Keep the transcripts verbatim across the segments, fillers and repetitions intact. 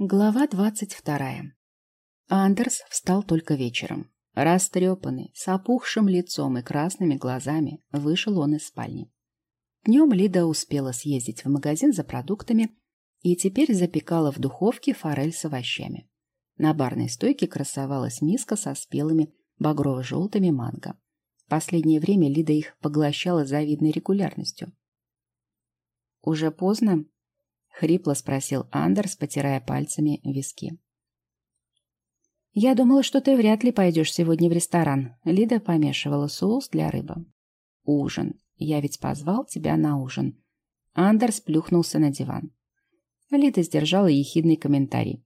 Глава двадцать вторая. Андерс встал только вечером. Растрепанный, с опухшим лицом и красными глазами, вышел он из спальни. Днем Лида успела съездить в магазин за продуктами и теперь запекала в духовке форель с овощами. На барной стойке красовалась миска со спелыми багрово-желтыми манго. В последнее время Лида их поглощала с завидной регулярностью. «Уже поздно?» — хрипло спросил Андерс, потирая пальцами виски. «Я думала, что ты вряд ли пойдешь сегодня в ресторан». Лида помешивала соус для рыбы. «Ужин. Я ведь позвал тебя на ужин». Андерс плюхнулся на диван. Лида сдержала ехидный комментарий.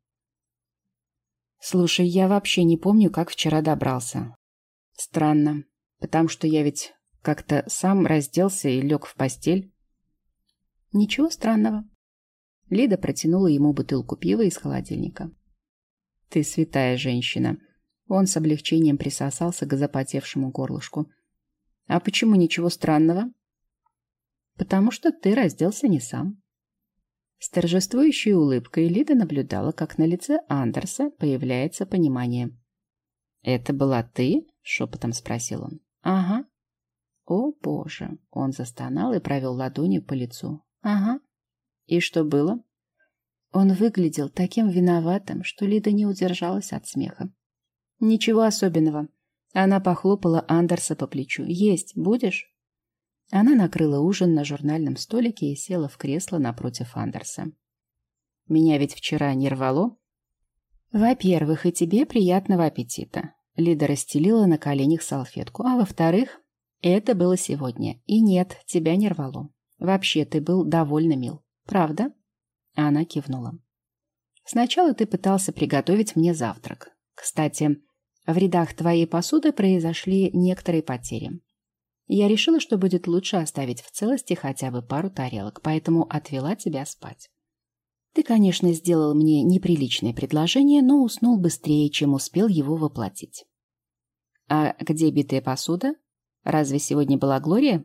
«Слушай, я вообще не помню, как вчера добрался». «Странно, потому что я ведь как-то сам разделся и лег в постель». «Ничего странного». Лида протянула ему бутылку пива из холодильника. «Ты святая женщина». Он с облегчением присосался к запотевшему горлышку. «А почему ничего странного?» «Потому что ты разделся не сам». С торжествующей улыбкой Лида наблюдала, как на лице Андерса появляется понимание. «Это была ты?» — шепотом спросил он. «Ага». «О, боже!» — он застонал и провел ладонью по лицу. «Ага». «И что было?» Он выглядел таким виноватым, что Лида не удержалась от смеха. «Ничего особенного». Она похлопала Андерса по плечу. «Есть будешь?» Она накрыла ужин на журнальном столике и села в кресло напротив Андерса. «Меня ведь вчера не рвало?» «Во-первых, и тебе приятного аппетита». Лида расстелила на коленях салфетку. «А во-вторых, это было сегодня. И нет, тебя не рвало. Вообще, ты был довольно мил. Правда?» Она кивнула. «Сначала ты пытался приготовить мне завтрак. Кстати, в рядах твоей посуды произошли некоторые потери. Я решила, что будет лучше оставить в целости хотя бы пару тарелок, поэтому отвела тебя спать. Ты, конечно, сделал мне неприличное предложение, но уснул быстрее, чем успел его воплотить». «А где битая посуда? Разве сегодня была Глория?»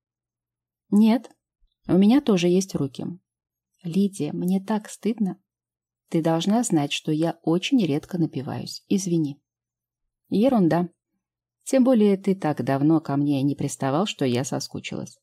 «Нет, у меня тоже есть руки». «Лидия, мне так стыдно. Ты должна знать, что я очень редко напиваюсь. Извини». «Ерунда. Тем более ты так давно ко мне не приставал, что я соскучилась».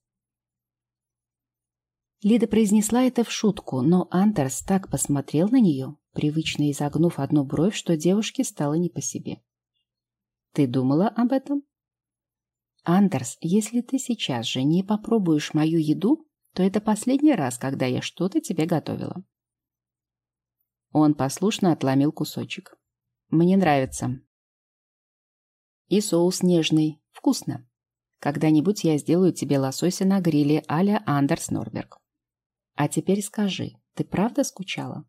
Лида произнесла это в шутку, но Андерс так посмотрел на нее, привычно изогнув одну бровь, что девушке стало не по себе. «Ты думала об этом?» «Андерс, если ты сейчас же не попробуешь мою еду, то это последний раз, когда я что-то тебе готовила». Он послушно отломил кусочек. «Мне нравится. И соус нежный. Вкусно. Когда-нибудь я сделаю тебе лосося на гриле а-ля Андерс Норберг. А теперь скажи, ты правда скучала?»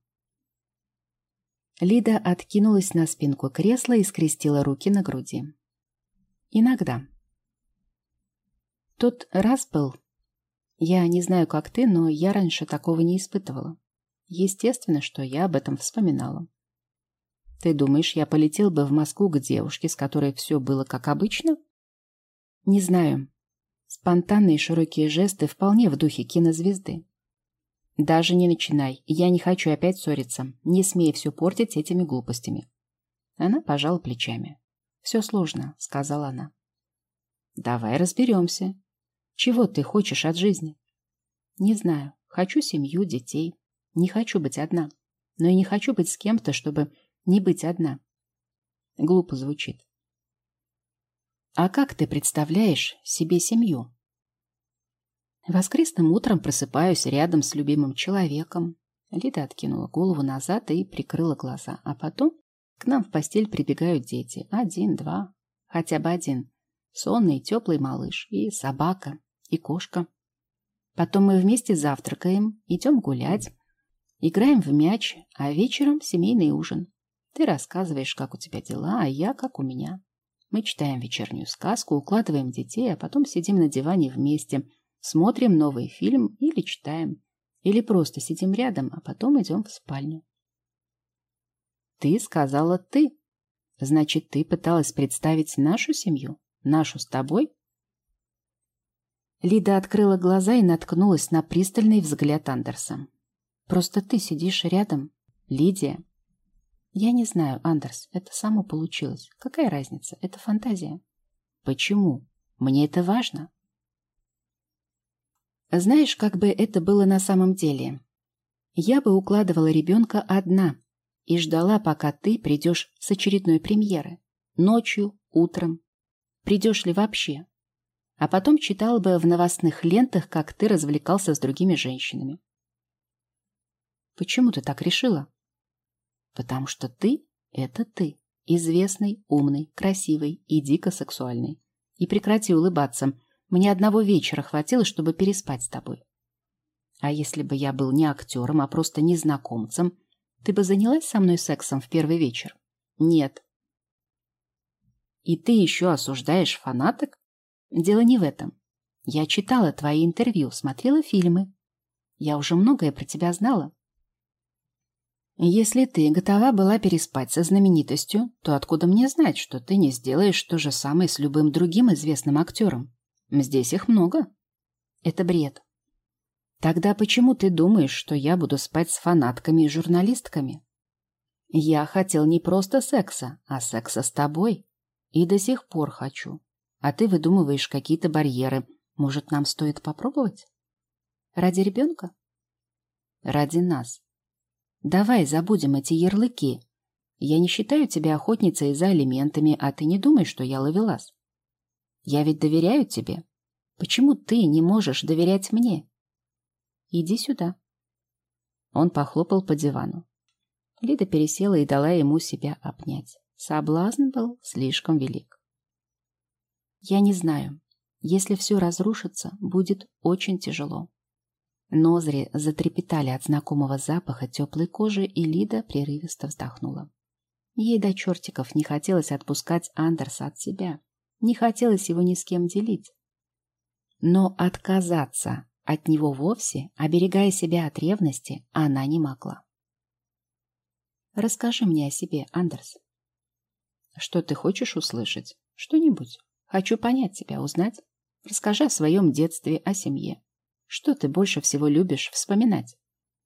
Лида откинулась на спинку кресла и скрестила руки на груди. «Иногда. Тот раз был. Я не знаю, как ты, но я раньше такого не испытывала. Естественно, что я об этом вспоминала. Ты думаешь, я полетел бы в Москву к девушке, с которой все было как обычно?» «Не знаю. Спонтанные широкие жесты вполне в духе кинозвезды». «Даже не начинай. Я не хочу опять ссориться. Не смей все портить этими глупостями». Она пожала плечами. «Все сложно», — сказала она. «Давай разберемся. Чего ты хочешь от жизни?» «Не знаю. Хочу семью, детей. Не хочу быть одна. Но и не хочу быть с кем-то, чтобы не быть одна». Глупо звучит. «А как ты представляешь себе семью?» «Воскресным утром просыпаюсь рядом с любимым человеком». Лида откинула голову назад и прикрыла глаза. «А потом к нам в постель прибегают дети. Один, два, хотя бы один. Сонный, теплый малыш. И собака, и кошка. Потом мы вместе завтракаем, идем гулять, играем в мяч, а вечером семейный ужин. Ты рассказываешь, как у тебя дела, а я, как у меня. Мы читаем вечернюю сказку, укладываем детей, а потом сидим на диване вместе, смотрим новый фильм или читаем. Или просто сидим рядом, а потом идем в спальню». «Ты сказала «ты». Значит, ты пыталась представить нашу семью? Нашу с тобой?» Лида открыла глаза и наткнулась на пристальный взгляд Андерса. «Просто ты сидишь рядом, Лидия. Я не знаю, Андерс, это само получилось. Какая разница? Это фантазия. Почему? Мне это важно. Знаешь, как бы это было на самом деле? Я бы укладывала ребенка одна и ждала, пока ты придешь с очередной премьеры. Ночью, утром. Придешь ли вообще? А потом читала бы в новостных лентах, как ты развлекался с другими женщинами. Почему ты так решила? Потому что ты — это ты. Известный, умный, красивый и дико сексуальный. И прекрати улыбаться. Мне одного вечера хватило, чтобы переспать с тобой. А если бы я был не актером, а просто незнакомцем, ты бы занялась со мной сексом в первый вечер? Нет. И ты еще осуждаешь фанаток? Дело не в этом. Я читала твои интервью, смотрела фильмы. Я уже многое про тебя знала. Если ты готова была переспать со знаменитостью, то откуда мне знать, что ты не сделаешь то же самое с любым другим известным актером? Здесь их много. Это бред. Тогда почему ты думаешь, что я буду спать с фанатками и журналистками? Я хотел не просто секса, а секса с тобой. И до сих пор хочу. А ты выдумываешь какие-то барьеры. Может, нам стоит попробовать? Ради ребенка? Ради нас. Давай забудем эти ярлыки. Я не считаю тебя охотницей за алиментами, а ты не думай, что я ловелас. Я ведь доверяю тебе. Почему ты не можешь доверять мне? Иди сюда. Он похлопал по дивану. Лида пересела и дала ему себя обнять. Соблазн был слишком велик. Я не знаю. Если все разрушится, будет очень тяжело. Ноздри затрепетали от знакомого запаха теплой кожи, и Лида прерывисто вздохнула. Ей до чертиков не хотелось отпускать Андерса от себя. Не хотелось его ни с кем делить. Но отказаться от него вовсе, оберегая себя от ревности, она не могла. «Расскажи мне о себе, Андерс». «Что ты хочешь услышать? Что-нибудь? Хочу понять тебя, узнать. Расскажи о своем детстве, о семье. Что ты больше всего любишь вспоминать?»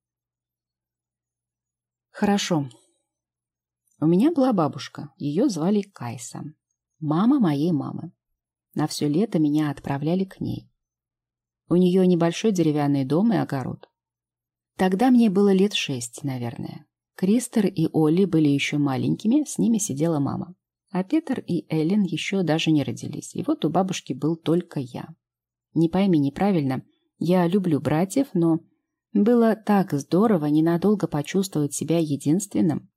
«Хорошо. У меня была бабушка. Ее звали Кайса. Мама моей мамы. На все лето меня отправляли к ней. У нее небольшой деревянный дом и огород. Тогда мне было лет шесть, наверное. Кристер и Олли были еще маленькими, с ними сидела мама. А Петер и Эллен еще даже не родились. И вот у бабушки был только я. Не пойми неправильно, я люблю братьев, но было так здорово ненадолго почувствовать себя единственным.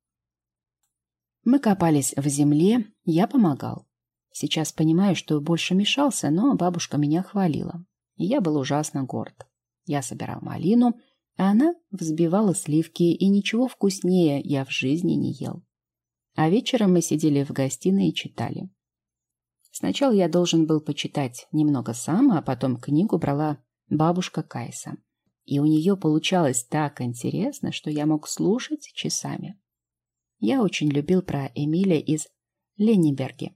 Мы копались в земле, я помогал. Сейчас понимаю, что больше мешался, но бабушка меня хвалила. И я был ужасно горд. Я собирал малину, а она взбивала сливки, и ничего вкуснее я в жизни не ел. А вечером мы сидели в гостиной и читали. Сначала я должен был почитать немного сам, а потом книгу брала бабушка Кайса. И у нее получалось так интересно, что я мог слушать часами. Я очень любил про Эмиля из Леннеберге.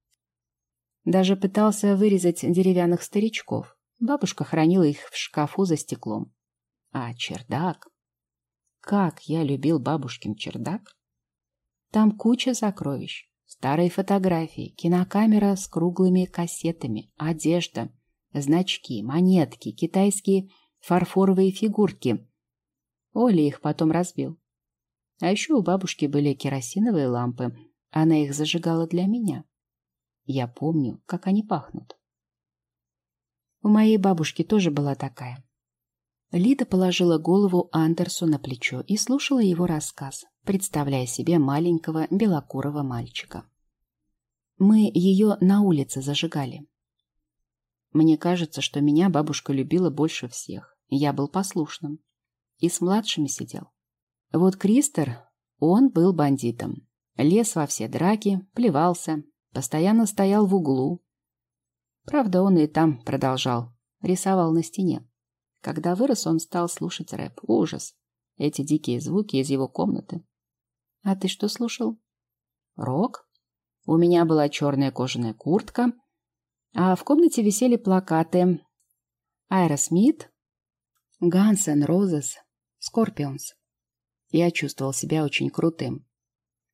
Даже пытался вырезать деревянных старичков. Бабушка хранила их в шкафу за стеклом. А чердак? Как я любил бабушкин чердак! Там куча сокровищ. Старые фотографии, кинокамера с круглыми кассетами, одежда, значки, монетки, китайские фарфоровые фигурки. Оля их потом разбил. А еще у бабушки были керосиновые лампы. Она их зажигала для меня. Я помню, как они пахнут. У моей бабушки тоже была такая. Лида положила голову Андерсу на плечо и слушала его рассказ, представляя себе маленького белокурого мальчика. Мы ее на улице зажигали. Мне кажется, что меня бабушка любила больше всех. Я был послушным. И с младшими сидел. Вот Кристер, он был бандитом. Лез во все драки, плевался, постоянно стоял в углу. Правда, он и там продолжал, рисовал на стене. Когда вырос, он стал слушать рэп. Ужас. Эти дикие звуки из его комнаты. А ты что слушал? Рок. У меня была черная кожаная куртка, а в комнате висели плакаты Aerosmith, Guns N' Roses, Scorpions. Я чувствовал себя очень крутым.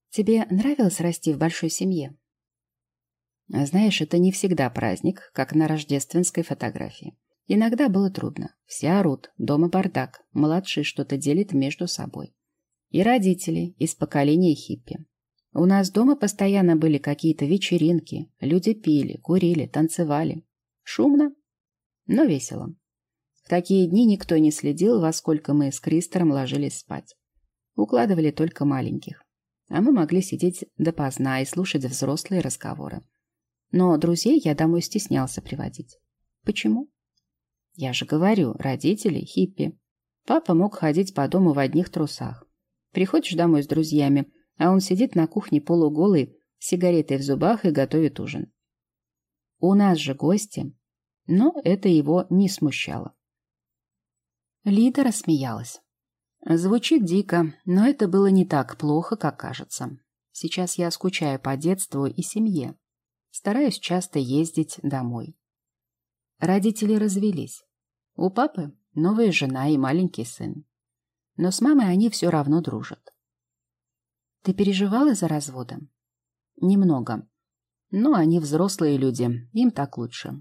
Тебе нравилось расти в большой семье? Знаешь, это не всегда праздник, как на рождественской фотографии. Иногда было трудно. Все орут, дома бардак, младший что-то делит между собой. И родители из поколения хиппи. У нас дома постоянно были какие-то вечеринки, люди пили, курили, танцевали. Шумно, но весело. В такие дни никто не следил, во сколько мы с Кристором ложились спать. Укладывали только маленьких. А мы могли сидеть допоздна и слушать взрослые разговоры. Но друзей я домой стеснялся приводить. Почему? Я же говорю, родители хиппи. Папа мог ходить по дому в одних трусах. Приходишь домой с друзьями, а он сидит на кухне полуголый, с сигаретой в зубах и готовит ужин. У нас же гости, но это его не смущало. Лида рассмеялась. Звучит дико, но это было не так плохо, как кажется. Сейчас я скучаю по детству и семье. Стараюсь часто ездить домой. Родители развелись. У папы новая жена и маленький сын. Но с мамой они все равно дружат. Ты переживала за разводом? Немного. Но они взрослые люди, им так лучше.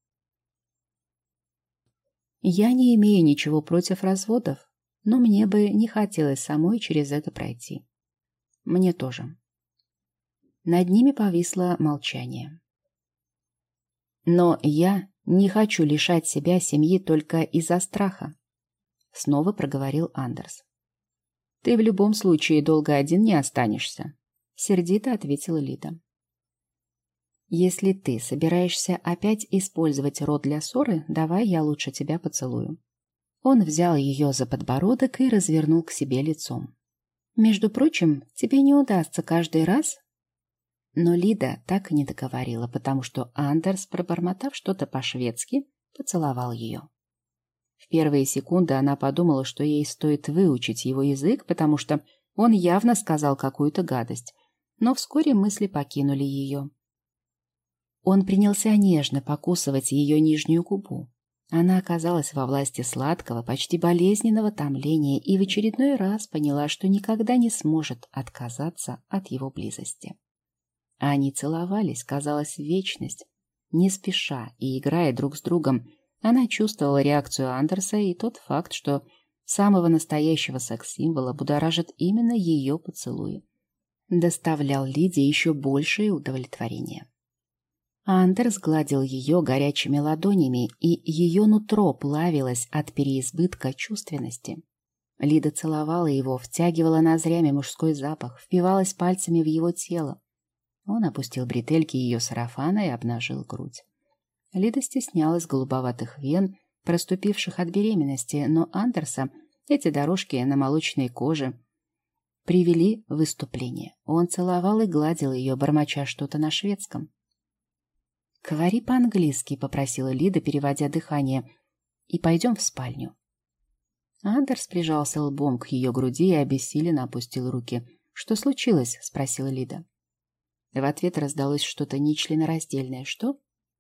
Я не имею ничего против разводов, но мне бы не хотелось самой через это пройти. Мне тоже. Над ними повисло молчание. Но я не хочу лишать себя семьи только из-за страха, снова проговорил Андерс. Ты в любом случае долго один не останешься, сердито ответила Лида. Если ты собираешься опять использовать рот для ссоры, давай я лучше тебя поцелую. Он взял ее за подбородок и развернул к себе лицом. Между прочим, тебе не удастся каждый раз. Но Лида так и не договорила, потому что Андерс, пробормотав что-то по-шведски, поцеловал ее. В первые секунды она подумала, что ей стоит выучить его язык, потому что он явно сказал какую-то гадость, но вскоре мысли покинули ее. Он принялся нежно покусывать ее нижнюю губу. Она оказалась во власти сладкого, почти болезненного томления и в очередной раз поняла, что никогда не сможет отказаться от его близости. Они целовались, казалось, вечность. Не спеша и играя друг с другом, она чувствовала реакцию Андерса и тот факт, что самого настоящего секс-символа будоражит именно ее поцелуи. Доставлял Лиде еще большее удовлетворение. Андерс гладил ее горячими ладонями, и ее нутро плавилось от переизбытка чувственности. Лида целовала его, втягивала ноздрями мужской запах, впивалась пальцами в его тело. Он опустил бретельки ее сарафана и обнажил грудь. Лида стеснялась голубоватых вен, проступивших от беременности, но Андерса эти дорожки на молочной коже привели в выступление. Он целовал и гладил ее, бормоча что-то на шведском. «Говори по-английски», — попросила Лида, переводя дыхание, — «и пойдем в спальню». Андерс прижался лбом к ее груди и обессиленно опустил руки. «Что случилось?» — спросила Лида. В ответ раздалось что-то нечленораздельное. «Что?»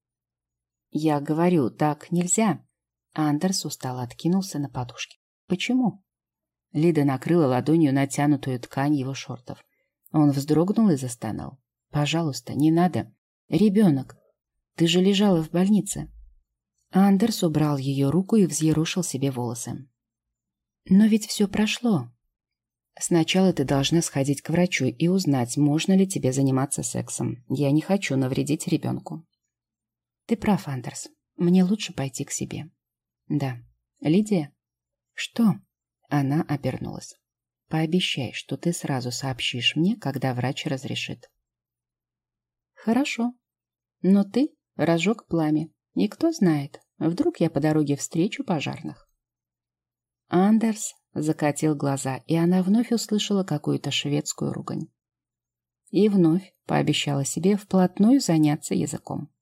«Я говорю, так нельзя». Андерс устало откинулся на подушке. «Почему?» Лида накрыла ладонью натянутую ткань его шортов. Он вздрогнул и застонал. «Пожалуйста, не надо. Ребенок. Ты же лежала в больнице». Андерс убрал ее руку и взъерошил себе волосы. «Но ведь все прошло. Сначала ты должна сходить к врачу и узнать, можно ли тебе заниматься сексом. Я не хочу навредить ребенку». «Ты прав, Андерс. Мне лучше пойти к себе». «Да. Лидия?» «Что?» Она обернулась. «Пообещай, что ты сразу сообщишь мне, когда врач разрешит». «Хорошо. Но ты разжег пламя. И кто знает, вдруг я по дороге встречу пожарных». Андерс закатил глаза, и она вновь услышала какую-то шведскую ругань. И вновь пообещала себе вплотную заняться языком.